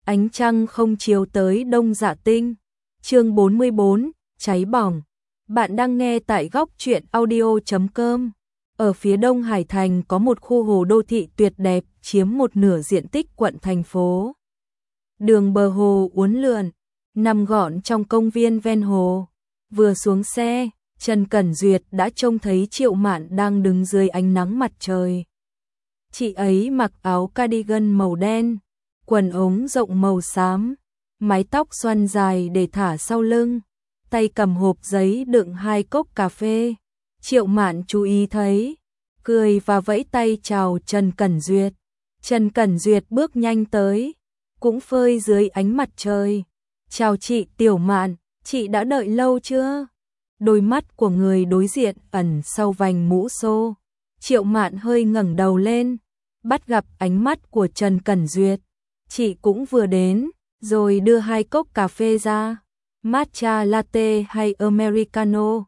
Ánh trăng không chiếu tới Đông Dạ Tinh. Chương 44, cháy bỏng. Bạn đang nghe tại góc truyện audio.com. Ở phía đông Hải Thành có một khu hồ đô thị tuyệt đẹp, chiếm một nửa diện tích quận thành phố. Đường bờ hồ uốn lượn, nằm gọn trong công viên ven hồ. Vừa xuống xe, Trần Cẩn Duyệt đã trông thấy Triệu Mạn đang đứng dưới ánh nắng mặt trời. Chị ấy mặc áo cardigan màu đen, quần ống rộng màu xám, mái tóc xoăn dài để thả sau lưng, tay cầm hộp giấy đựng 2 cốc cà phê. Triệu Mạn chú ý thấy, cười và vẫy tay chào Trần Cẩn Duyệt. Trần Cẩn Duyệt bước nhanh tới, cũng phơi dưới ánh mặt trời. "Chào chị Tiểu Mạn, chị đã đợi lâu chưa?" Đôi mắt của người đối diện ẩn sau vành mũ xô. Triệu Mạn hơi ngẩng đầu lên, bắt gặp ánh mắt của Trần Cẩn Duyệt. "Chị cũng vừa đến", rồi đưa 2 cốc cà phê ra. "Matcha latte hay americano?"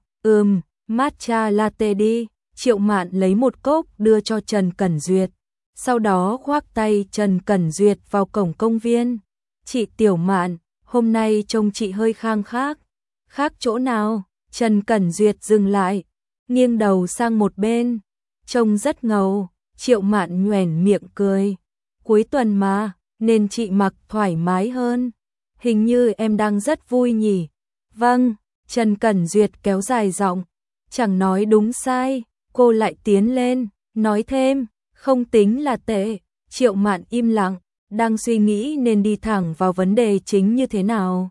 Matcha latte đi." Triệu Mạn lấy một cốc đưa cho Trần Cẩn Duyệt, sau đó khoác tay Trần Cẩn Duyệt vào cổng công viên. "Chị Tiểu Mạn, hôm nay trông chị hơi khang khác." "Khác chỗ nào?" Trần Cẩn Duyệt dừng lại, nghiêng đầu sang một bên. "Trông rất ngầu." Triệu Mạn nhoẻn miệng cười. "Cuối tuần mà, nên chị mặc thoải mái hơn. Hình như em đang rất vui nhỉ?" "Vâng." Trần Cẩn Duyệt kéo dài giọng. "Chẳng nói đúng sai." Cô lại tiến lên, nói thêm, "Không tính là tệ." Triệu Mạn im lặng, đang suy nghĩ nên đi thẳng vào vấn đề chính như thế nào.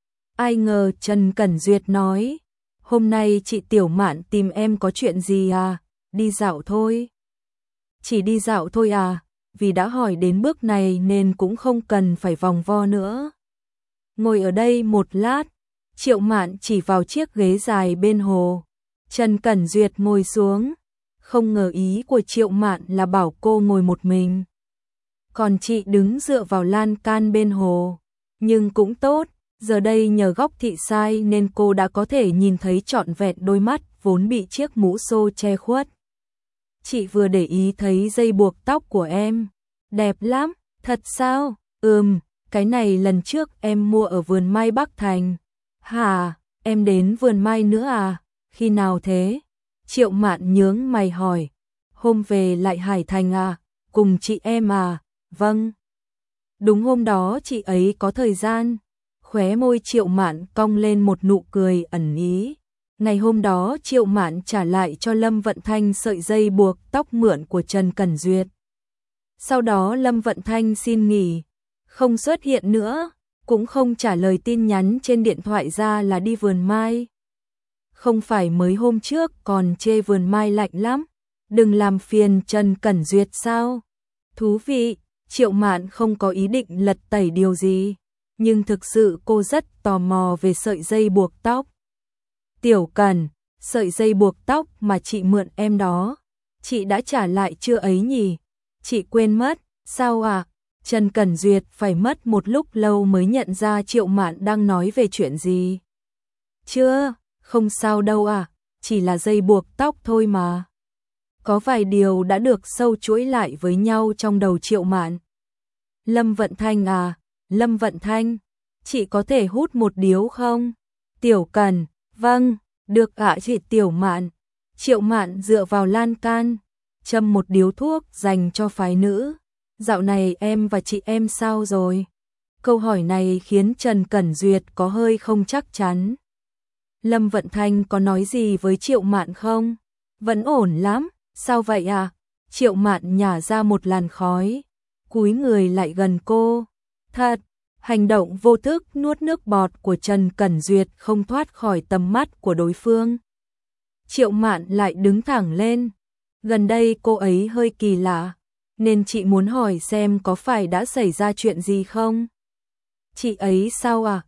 Ai ngờ Trần Cẩn Duyệt nói, "Hôm nay chị Tiểu Mạn tìm em có chuyện gì à?" "Đi dạo thôi." "Chỉ đi dạo thôi à?" Vì đã hỏi đến bước này nên cũng không cần phải vòng vo nữa. "Ngồi ở đây một lát." Triệu Mạn chỉ vào chiếc ghế dài bên hồ. Trần Cẩn Duyệt ngồi xuống. Không ngờ ý của Triệu Mạn là bảo cô ngồi một mình, còn chị đứng dựa vào lan can bên hồ. Nhưng cũng tốt, giờ đây nhờ góc thị sai nên cô đã có thể nhìn thấy trọn vẹn đôi mắt vốn bị chiếc mũ xô che khuất. "Chị vừa để ý thấy dây buộc tóc của em. Đẹp lắm." "Thật sao?" Cái này lần trước em mua ở vườn mai Bắc Thành." "Hả, em đến vườn mai nữa à? Khi nào thế?" Triệu Mạn nhướng mày hỏi. "Hôm về lại Hải Thành à? Cùng chị em à?" "Vâng." "Đúng hôm đó chị ấy có thời gian." Khóe môi Triệu Mạn cong lên một nụ cười ẩn ý. Ngày hôm đó Triệu Mạn trả lại cho Lâm Vận Thanh sợi dây buộc tóc mượn của Trần Cẩn Duyệt. Sau đó Lâm Vận Thanh xin nghỉ, không xuất hiện nữa, cũng không trả lời tin nhắn trên điện thoại ra là đi vườn mai. Không phải mới hôm trước còn chê vườn mai lạnh lắm, đừng làm phiền Trần Cẩn Duyệt sao? Thú vị. Triệu Mạn không có ý định lật tẩy điều gì, nhưng thực sự cô rất tò mò về sợi dây buộc tóc. "Tiểu Cẩn, sợi dây buộc tóc mà chị mượn em đó, chị đã trả lại chưa ấy nhỉ?" "Chị quên mất." "Sao à?" Trần Cẩn Duyệt phải mất một lúc lâu mới nhận ra Triệu Mạn đang nói về chuyện gì. "Chưa, không sao đâu à, chỉ là dây buộc tóc thôi mà." Có vài điều đã được sâu chuỗi lại với nhau trong đầu Triệu Mạn. "Lâm Vận Thanh à, Lâm Vận Thanh, chị có thể hút một điếu không?" "Tiểu Cẩn, vâng, được ạ chị Tiểu Mạn." Triệu Mạn dựa vào lan can, châm một điếu thuốc dành cho phái nữ. "Dạo này em và chị em sao rồi?" Câu hỏi này khiến Trần Cẩn Duyệt có hơi không chắc chắn. Lâm Vận Thanh có nói gì với Triệu Mạn không? "Vẫn ổn lắm." "Sao vậy à?" Triệu Mạn nhả ra một làn khói, cúi người lại gần cô. "Thật." Hành động vô thức nuốt nước bọt của Trần Cẩn Duyệt không thoát khỏi tầm mắt của đối phương. Triệu Mạn lại đứng thẳng lên. "Gần đây cô ấy hơi kỳ lạ, nên chị muốn hỏi xem có phải đã xảy ra chuyện gì không?" "Chị ấy sao à?"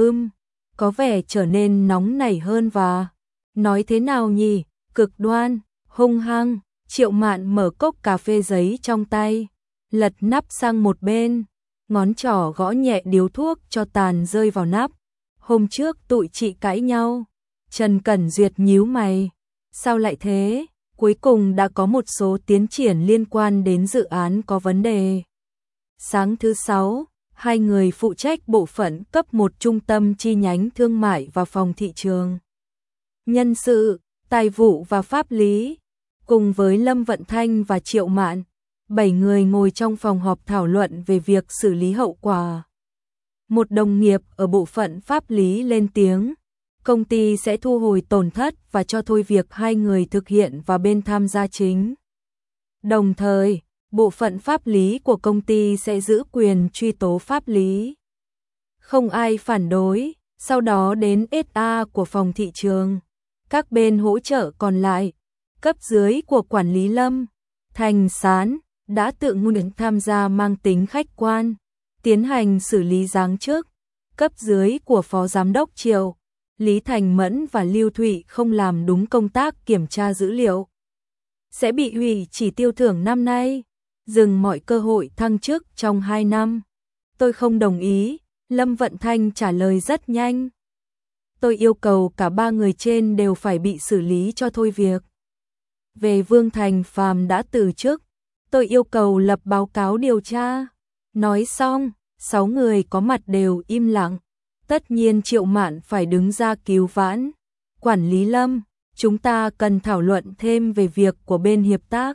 Có vẻ trở nên nóng nảy hơn và nói thế nào nhỉ, cực đoan, hung hăng." Triệu Mạn mở cốc cà phê giấy trong tay, lật nắp sang một bên, ngón trỏ gõ nhẹ điếu thuốc cho tàn rơi vào nắp. "Hôm trước tụi chị cãi nhau." Trần Cẩn Duyệt nhíu mày. "Sao lại thế?" "Cuối cùng đã có một số tiến triển liên quan đến dự án có vấn đề." Sáng thứ 6, Hai người phụ trách bộ phận cấp 1 trung tâm chi nhánh thương mại và phòng thị trường, nhân sự, tài vụ và pháp lý, cùng với Lâm Vận Thanh và Triệu Mạn, 7 người ngồi trong phòng họp thảo luận về việc xử lý hậu quả. Một đồng nghiệp ở bộ phận pháp lý lên tiếng, công ty sẽ thu hồi tổn thất và cho thôi việc hai người thực hiện và bên tham gia chính. Đồng thời, bộ phận pháp lý của công ty sẽ giữ quyền truy tố pháp lý. Không ai phản đối, sau đó đến SA của phòng thị trường. Các bên hỗ trợ còn lại, cấp dưới của quản lý Lâm Thành Sán đã tự nguyện tham gia mang tính khách quan, tiến hành xử lý giáng chức. Cấp dưới của Phó Giám đốc Triệu, Lý Thành Mẫn và Lưu Thụy không làm đúng công tác kiểm tra dữ liệu, sẽ bị hủy chỉ tiêu thưởng năm nay, dừng mọi cơ hội thăng chức trong 2 năm. Tôi không đồng ý, Lâm Vận Thanh trả lời rất nhanh. Tôi yêu cầu cả 3 người trên đều phải bị xử lý cho thôi việc. Về Vương Thành Phàm đã từ chức, tôi yêu cầu lập báo cáo điều tra. Nói xong, 6 người có mặt đều im lặng. Tất nhiên Triệu Mạn phải đứng ra cứu vãn. Quản lý Lâm, chúng ta cần thảo luận thêm về việc của bên hiệp tác.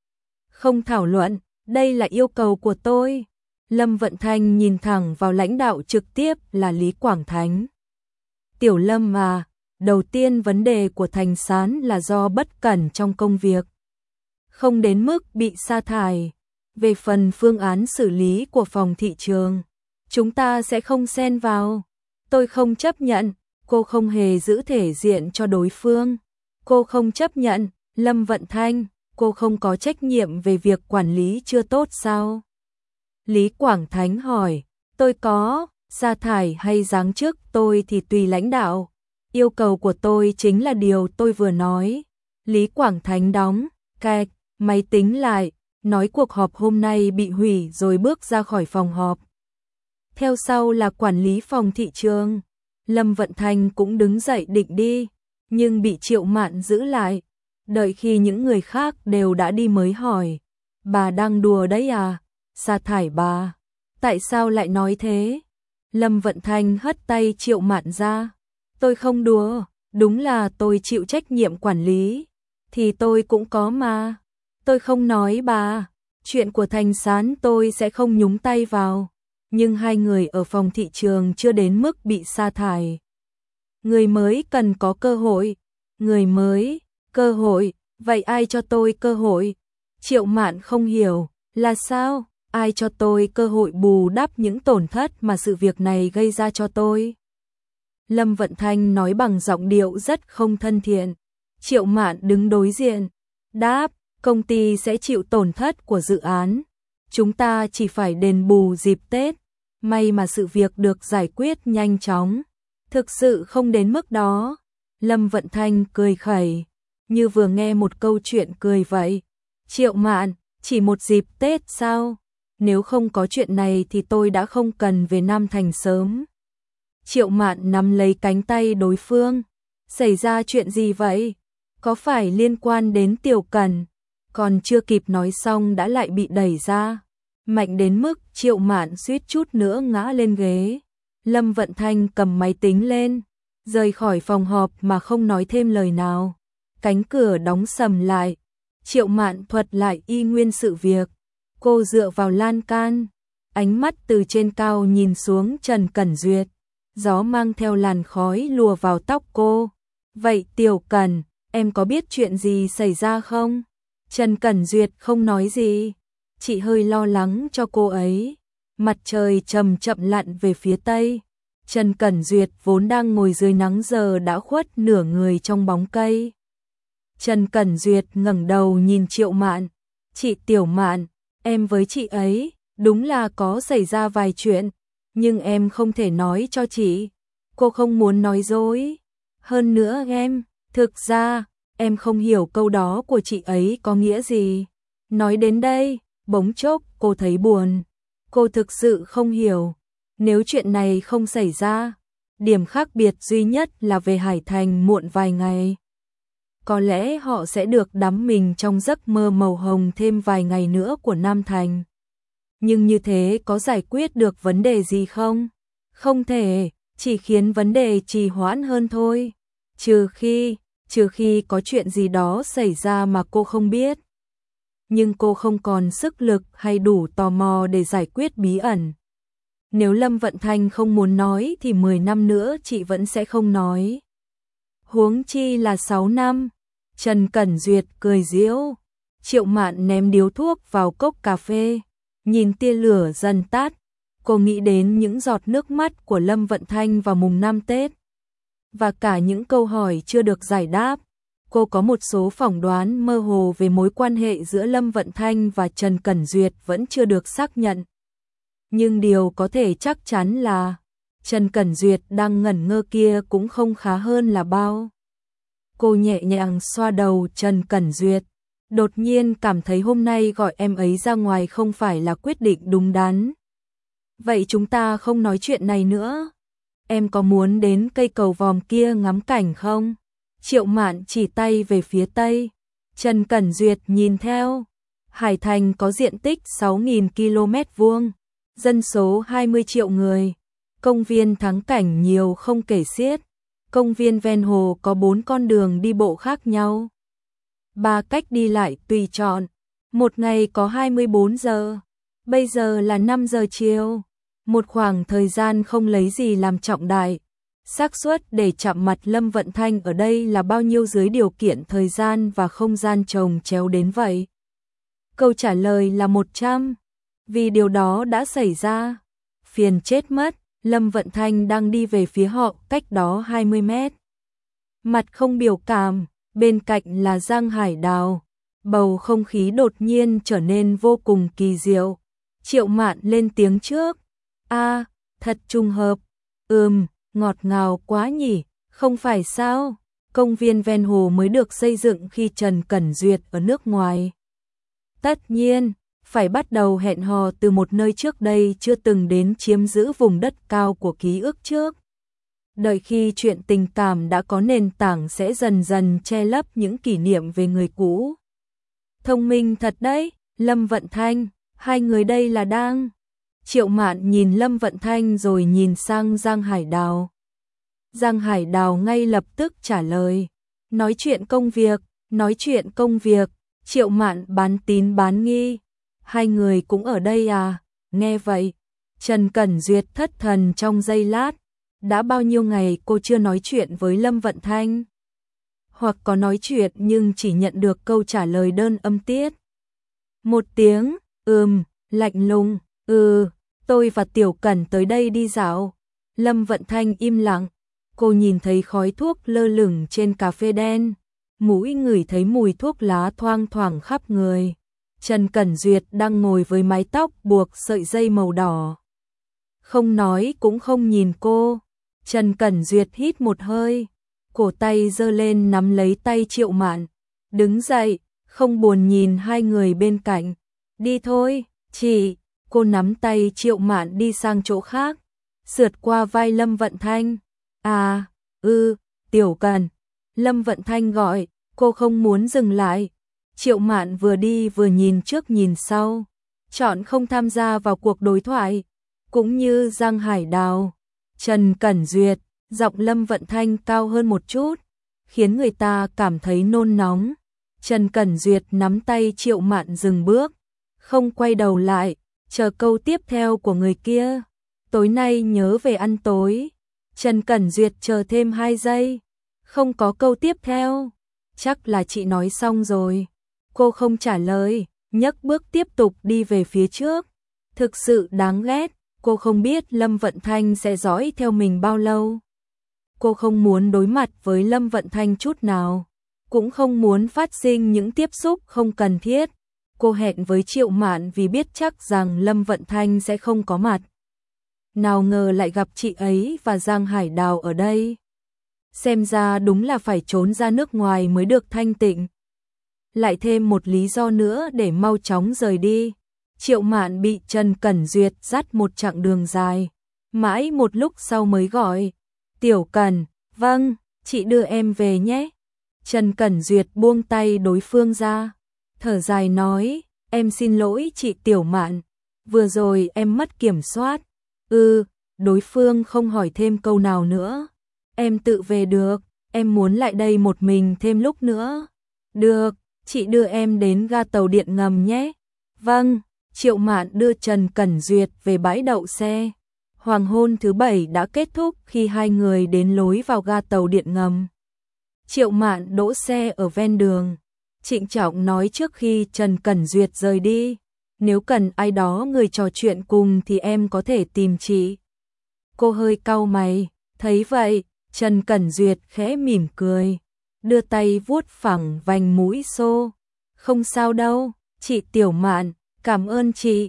Không thảo luận, đây là yêu cầu của tôi. Lâm Vận Thanh nhìn thẳng vào lãnh đạo trực tiếp là Lý Quảng Thánh. Tiểu Lâm à, đầu tiên vấn đề của Thành Sán là do bất cẩn trong công việc, không đến mức bị sa thải. Về phần phương án xử lý của phòng thị trường, chúng ta sẽ không xen vào. Tôi không chấp nhận, cô không hề giữ thể diện cho đối phương. Cô không chấp nhận, Lâm Vận Thanh, cô không có trách nhiệm về việc quản lý chưa tốt sao? Lý Quảng Thánh hỏi, tôi có, sa thải hay giáng chức tôi thì tùy lãnh đạo. Yêu cầu của tôi chính là điều tôi vừa nói. Lý Quảng Thánh đóng, cạch, máy tính lại, nói cuộc họp hôm nay bị hủy rồi bước ra khỏi phòng họp. Theo sau là quản lý phòng thị trường. Lâm Vận Thanh cũng đứng dậy định đi, nhưng bị Triệu Mạn giữ lại. Đợi khi những người khác đều đã đi mới hỏi, bà đang đùa đấy à? Sa thải bà, tại sao lại nói thế? Lâm Vận Thanh hất tay Triệu Mạn ra. Tôi không đùa, đúng là tôi chịu trách nhiệm quản lý. Thì tôi cũng có mà. Tôi không nói bà, chuyện của Thành Sán tôi sẽ không nhúng tay vào. Nhưng hai người ở phòng thị trường chưa đến mức bị sa thải. Người mới cần có cơ hội. Người mới, cơ hội, vậy ai cho tôi cơ hội? Triệu Mạn không hiểu, là sao? Ai cho tôi cơ hội bù đắp những tổn thất mà sự việc này gây ra cho tôi? Lâm Vận Thanh nói bằng giọng điệu rất không thân thiện. Triệu Mạn đứng đối diện, đáp, công ty sẽ chịu tổn thất của dự án. Chúng ta chỉ phải đền bù dịp Tết. May mà sự việc được giải quyết nhanh chóng. Thực sự không đến mức đó. Lâm Vận Thanh cười khẩy, như vừa nghe một câu chuyện cười vậy. Triệu Mạn, chỉ một dịp Tết sao? Nếu không có chuyện này thì tôi đã không cần về Nam Thành sớm. Triệu Mạn nắm lấy cánh tay đối phương. Xảy ra chuyện gì vậy? Có phải liên quan đến Tiểu Cần? Còn chưa kịp nói xong đã lại bị đẩy ra. Mạnh đến mức Triệu Mạn suýt chút nữa ngã lên ghế. Lâm Vận Thanh cầm máy tính lên, rời khỏi phòng họp mà không nói thêm lời nào. Cánh cửa đóng sầm lại. Triệu Mạn thuật lại y nguyên sự việc. Cô dựa vào lan can, ánh mắt từ trên cao nhìn xuống Trần Cẩn Duyệt. Gió mang theo làn khói lùa vào tóc cô. Vậy Tiểu Cần, em có biết chuyện gì xảy ra không? Trần Cẩn Duyệt không nói gì. Chị hơi lo lắng cho cô ấy. Mặt trời chậm chậm lặn về phía tây. Trần Cẩn Duyệt vốn đang ngồi dưới nắng giờ đã khuất nửa người trong bóng cây. Trần Cẩn Duyệt ngẩng đầu nhìn Triệu Mạn. Chị Tiểu Mạn, em với chị ấy, đúng là có xảy ra vài chuyện, nhưng em không thể nói cho chị. Cô không muốn nói dối. Hơn nữa thực ra, em không hiểu câu đó của chị ấy có nghĩa gì. Nói đến đây, bỗng chốc cô thấy buồn. Cô thực sự không hiểu. Nếu chuyện này không xảy ra, điểm khác biệt duy nhất là về Hải Thành muộn vài ngày. Có lẽ họ sẽ được đắm mình trong giấc mơ màu hồng thêm vài ngày nữa của Nam Thành. Nhưng như thế có giải quyết được vấn đề gì không? Không thể, chỉ khiến vấn đề trì hoãn hơn thôi. Trừ khi có chuyện gì đó xảy ra mà cô không biết. Nhưng cô không còn sức lực hay đủ tò mò để giải quyết bí ẩn. Nếu Lâm Vận Thanh không muốn nói thì 10 năm nữa chị vẫn sẽ không nói. Huống chi là 6 năm. Trần Cẩn Duyệt cười giễu. Triệu Mạn ném điếu thuốc vào cốc cà phê. Nhìn tia lửa dần tắt. Cô nghĩ đến những giọt nước mắt của Lâm Vận Thanh vào mùng 5 Tết. Và cả những câu hỏi chưa được giải đáp. Cô có một số phỏng đoán mơ hồ về mối quan hệ giữa Lâm Vận Thanh và Trần Cẩn Duyệt vẫn chưa được xác nhận. Nhưng điều có thể chắc chắn là Trần Cẩn Duyệt đang ngẩn ngơ kia cũng không khá hơn là bao. Cô nhẹ nhàng xoa đầu Trần Cẩn Duyệt, đột nhiên cảm thấy hôm nay gọi em ấy ra ngoài không phải là quyết định đúng đắn. Vậy chúng ta không nói chuyện này nữa. Em có muốn đến cây cầu vòm kia ngắm cảnh không? Triệu Mạn chỉ tay về phía tây. Trần Cẩn Duyệt nhìn theo. Hải Thành có diện tích 6.000 km vuông, dân số 20 triệu người. Công viên thắng cảnh nhiều không kể xiết. Công viên ven hồ có 4 con đường đi bộ khác nhau. 3 cách đi lại tùy chọn. Một ngày có 24 giờ. Bây giờ là 5 giờ chiều. Một khoảng thời gian không lấy gì làm trọng đại. Xác suất để chạm mặt Lâm Vận Thanh ở đây là bao nhiêu dưới điều kiện thời gian và không gian chồng chéo đến vậy? Câu trả lời là 100. Vì điều đó đã xảy ra. Phiền chết mất, Lâm Vận Thanh đang đi về phía họ cách đó 20 mét. Mặt không biểu cảm, bên cạnh là Giang Hải Đào. Bầu không khí đột nhiên trở nên vô cùng kỳ diệu. Triệu Mạn lên tiếng trước. Thật trùng hợp. Ngọt ngào quá nhỉ, không phải sao? Công viên ven hồ mới được xây dựng khi Trần Cẩn Duyệt ở nước ngoài. Tất nhiên, phải bắt đầu hẹn hò từ một nơi trước đây chưa từng đến chiếm giữ vùng đất cao của ký ức trước. Đợi khi chuyện tình cảm đã có nền tảng sẽ dần dần che lấp những kỷ niệm về người cũ. Thông minh thật đấy, Lâm Vận Thanh, hai người đây là đang... Triệu Mạn nhìn Lâm Vận Thanh rồi nhìn sang Giang Hải Đào. Giang Hải Đào ngay lập tức trả lời. Nói chuyện công việc. Triệu Mạn bán tín bán nghi. Hai người cũng ở đây à? Nghe vậy, Trần Cẩn Duyệt thất thần trong giây lát. Đã bao nhiêu ngày cô chưa nói chuyện với Lâm Vận Thanh? Hoặc có nói chuyện nhưng chỉ nhận được câu trả lời đơn âm tiết. Một tiếng, lạnh lùng. Tôi và Tiểu Cẩn tới đây đi dạo. Lâm Vận Thanh im lặng. Cô nhìn thấy khói thuốc lơ lửng trên cà phê đen. Mũi ngửi thấy mùi thuốc lá thoang thoảng khắp người. Trần Cẩn Duyệt đang ngồi với mái tóc buộc sợi dây màu đỏ. Không nói cũng không nhìn cô. Trần Cẩn Duyệt hít một hơi. Cổ tay giơ lên nắm lấy tay Triệu Mạn. Đứng dậy, không buồn nhìn hai người bên cạnh. Đi thôi, chị. Cô nắm tay Triệu Mạn đi sang chỗ khác. Sượt qua vai Lâm Vận Thanh. Tiểu Cẩn. Lâm Vận Thanh gọi, cô không muốn dừng lại. Triệu Mạn vừa đi vừa nhìn trước nhìn sau. Chọn không tham gia vào cuộc đối thoại. Cũng như Giang Hải Đào. Trần Cẩn Duyệt, giọng Lâm Vận Thanh cao hơn một chút, khiến người ta cảm thấy nôn nóng. Trần Cẩn Duyệt nắm tay Triệu Mạn dừng bước, không quay đầu lại, chờ câu tiếp theo của người kia. Tối nay nhớ về ăn tối. Trần Cẩn Duyệt chờ thêm 2 giây. Không có câu tiếp theo. Chắc là chị nói xong rồi. Cô không trả lời, nhấc bước tiếp tục đi về phía trước. Thực sự đáng ghét, cô không biết Lâm Vận Thanh sẽ dõi theo mình bao lâu. Cô không muốn đối mặt với Lâm Vận Thanh chút nào, cũng không muốn phát sinh những tiếp xúc không cần thiết. Cô hẹn với Triệu Mạn vì biết chắc rằng Lâm Vận Thanh sẽ không có mặt. Nào ngờ lại gặp chị ấy và Giang Hải Đào ở đây. Xem ra đúng là phải trốn ra nước ngoài mới được thanh tịnh. Lại thêm một lý do nữa để mau chóng rời đi. Triệu Mạn bị Trần Cẩn Duyệt dắt một chặng đường dài. Mãi một lúc sau mới gọi. Tiểu Cẩn, vâng, chị đưa em về nhé. Trần Cẩn Duyệt buông tay đối phương ra. Thở dài nói, em xin lỗi chị Tiểu Mạn. Vừa rồi em mất kiểm soát. Đối phương không hỏi thêm câu nào nữa. Em tự về được, em muốn lại đây một mình thêm lúc nữa. Được, chị đưa em đến ga tàu điện ngầm nhé. Vâng, Triệu Mạn đưa Trần Cẩn Duyệt về bãi đậu xe. Hoàng hôn thứ bảy đã kết thúc khi hai người đến lối vào ga tàu điện ngầm. Triệu Mạn đỗ xe ở ven đường, trịnh trọng nói trước khi Trần Cẩn Duyệt rời đi. Nếu cần ai đó người trò chuyện cùng thì em có thể tìm chị. Cô hơi cau mày, thấy vậy, Trần Cẩn Duyệt khẽ mỉm cười, đưa tay vuốt phẳng vành mũi xô. Không sao đâu, chị Tiểu Mạn, cảm ơn chị.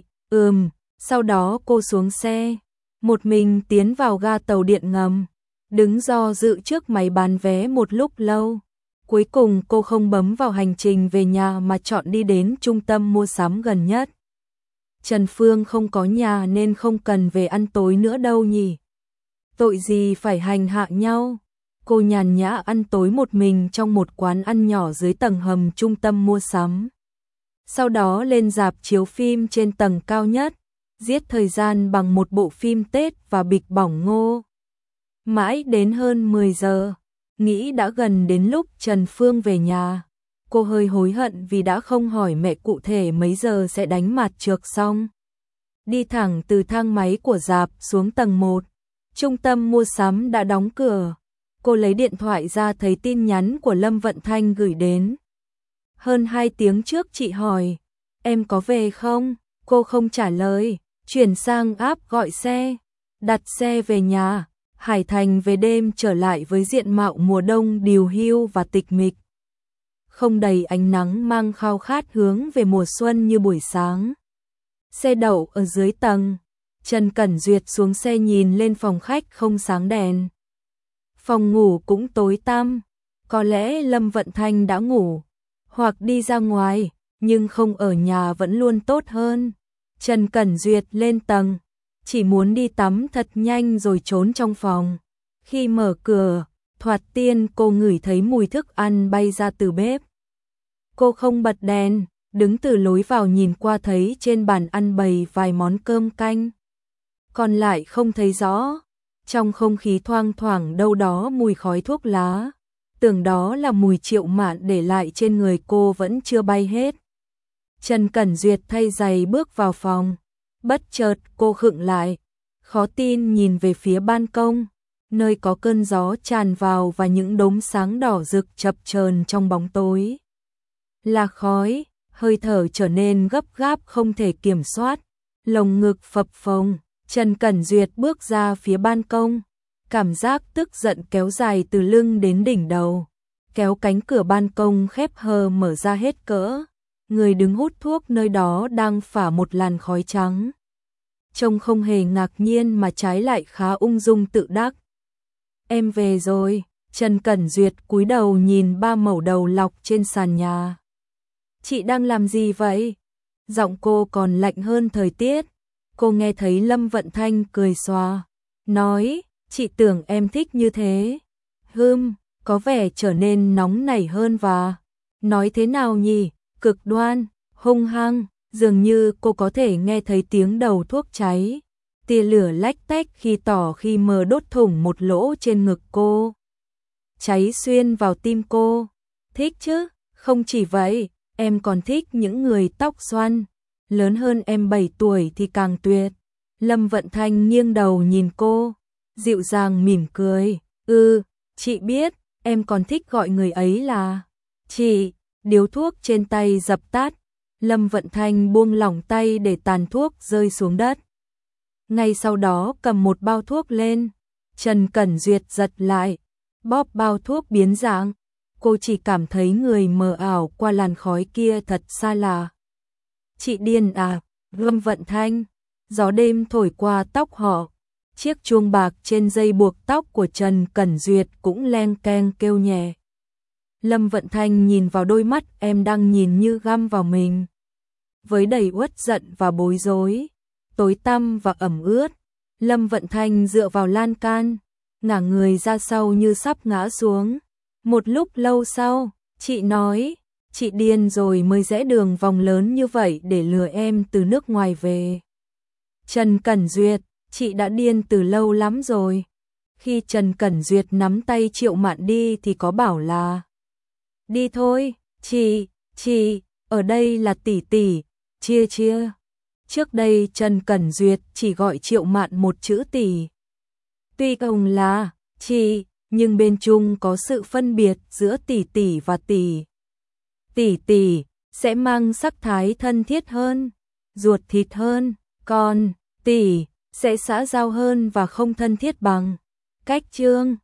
Sau đó cô xuống xe, một mình tiến vào ga tàu điện ngầm, đứng do dự trước máy bán vé một lúc lâu. Cuối cùng cô không bấm vào hành trình về nhà mà chọn đi đến trung tâm mua sắm gần nhất. Trần Phương không có nhà nên không cần về ăn tối nữa đâu nhỉ. Tội gì phải hành hạ nhau. Cô nhàn nhã ăn tối một mình trong một quán ăn nhỏ dưới tầng hầm trung tâm mua sắm. Sau đó lên rạp chiếu phim trên tầng cao nhất, giết thời gian bằng một bộ phim Tết và bịch bỏng ngô. Mãi đến hơn 10 giờ, nghĩ đã gần đến lúc Trần Phương về nhà. Cô hơi hối hận vì đã không hỏi mẹ cụ thể mấy giờ sẽ đánh mặt trược xong. Đi thẳng từ thang máy của rạp xuống tầng 1, trung tâm mua sắm đã đóng cửa. Cô lấy điện thoại ra thấy tin nhắn của Lâm Vận Thanh gửi đến. Hơn 2 tiếng trước chị hỏi, em có về không? Cô không trả lời, chuyển sang app gọi xe, đặt xe về nhà. Hải Thành về đêm trở lại với diện mạo mùa đông điều hưu và tịch mịch. Không đầy ánh nắng mang khao khát hướng về mùa xuân như buổi sáng. Xe đậu ở dưới tầng, Trần Cẩn Duyệt xuống xe nhìn lên phòng khách không sáng đèn. Phòng ngủ cũng tối tăm, có lẽ Lâm Vận Thanh đã ngủ, hoặc đi ra ngoài, nhưng không ở nhà vẫn luôn tốt hơn. Trần Cẩn Duyệt lên tầng, chỉ muốn đi tắm thật nhanh rồi trốn trong phòng. Khi mở cửa, thoạt tiên cô ngửi thấy mùi thức ăn bay ra từ bếp. Cô không bật đèn, đứng từ lối vào nhìn qua thấy trên bàn ăn bày vài món cơm canh. Còn lại không thấy rõ, trong không khí thoang thoảng đâu đó mùi khói thuốc lá. Tưởng đó là mùi Triệu Mạn để lại trên người cô vẫn chưa bay hết. Trần Cẩn Duyệt thay giày bước vào phòng. Bất chợt cô khựng lại, khó tin nhìn về phía ban công, nơi có cơn gió tràn vào và những đốm sáng đỏ rực chập chờn trong bóng tối. Là khói, hơi thở trở nên gấp gáp không thể kiểm soát, lồng ngực phập phồng. Trần Cẩn Duyệt bước ra phía ban công, cảm giác tức giận kéo dài từ lưng đến đỉnh đầu, kéo cánh cửa ban công khép hờ mở ra hết cỡ. Người đứng hút thuốc nơi đó đang phả một làn khói trắng. Trông không hề ngạc nhiên mà trái lại khá ung dung tự đắc. Em về rồi. Trần Cẩn Duyệt cúi đầu nhìn ba mẩu đầu lọc trên sàn nhà. Chị đang làm gì vậy? Giọng cô còn lạnh hơn thời tiết. Cô nghe thấy Lâm Vận Thanh cười xòa, nói, chị tưởng em thích như thế. Có vẻ trở nên nóng nảy hơn và... Nói thế nào nhỉ? Cực đoan, hung hăng, dường như cô có thể nghe thấy tiếng đầu thuốc cháy. Tia lửa lách tách khi tỏ khi mờ đốt thủng một lỗ trên ngực cô. Cháy xuyên vào tim cô. Thích chứ? Không chỉ vậy, em còn thích những người tóc xoăn. Lớn hơn em 7 tuổi thì càng tuyệt. Lâm Vận Thanh nghiêng đầu nhìn cô, dịu dàng mỉm cười. Chị biết, em còn thích gọi người ấy là chị. Điếu thuốc trên tay dập tắt, Lâm Vận Thanh buông lỏng tay để tàn thuốc rơi xuống đất. Ngay sau đó cầm một bao thuốc lên, Trần Cẩn Duyệt giật lại, bóp bao thuốc biến dạng. Cô chỉ cảm thấy người mờ ảo qua làn khói kia thật xa lạ. Chị điên à? Lâm Vận Thanh. Gió đêm thổi qua tóc họ, chiếc chuông bạc trên dây buộc tóc của Trần Cẩn Duyệt cũng leng keng kêu nhẹ. Lâm Vận Thanh nhìn vào đôi mắt em đang nhìn như găm vào mình, với đầy uất giận và bối rối, tối tăm và ẩm ướt. Lâm Vận Thanh dựa vào lan can, ngả người ra sau như sắp ngã xuống. Một lúc lâu sau, chị nói, chị điên rồi mới rẽ đường vòng lớn như vậy để lừa em từ nước ngoài về. Trần Cẩn Duyệt, chị đã điên từ lâu lắm rồi. Khi Trần Cẩn Duyệt nắm tay Triệu Mạn đi thì có bảo là đi thôi, chị, ở đây là tỷ tỷ, chia chia. Trước đây Trần Cẩn Duyệt chỉ gọi Triệu Mạn một chữ tỷ. Tuy ông là chị, nhưng bên chung có sự phân biệt giữa tỷ tỷ và tỷ. Tỷ tỷ sẽ mang sắc thái thân thiết hơn, ruột thịt hơn, còn tỷ sẽ xã giao hơn và không thân thiết bằng. Cách Trương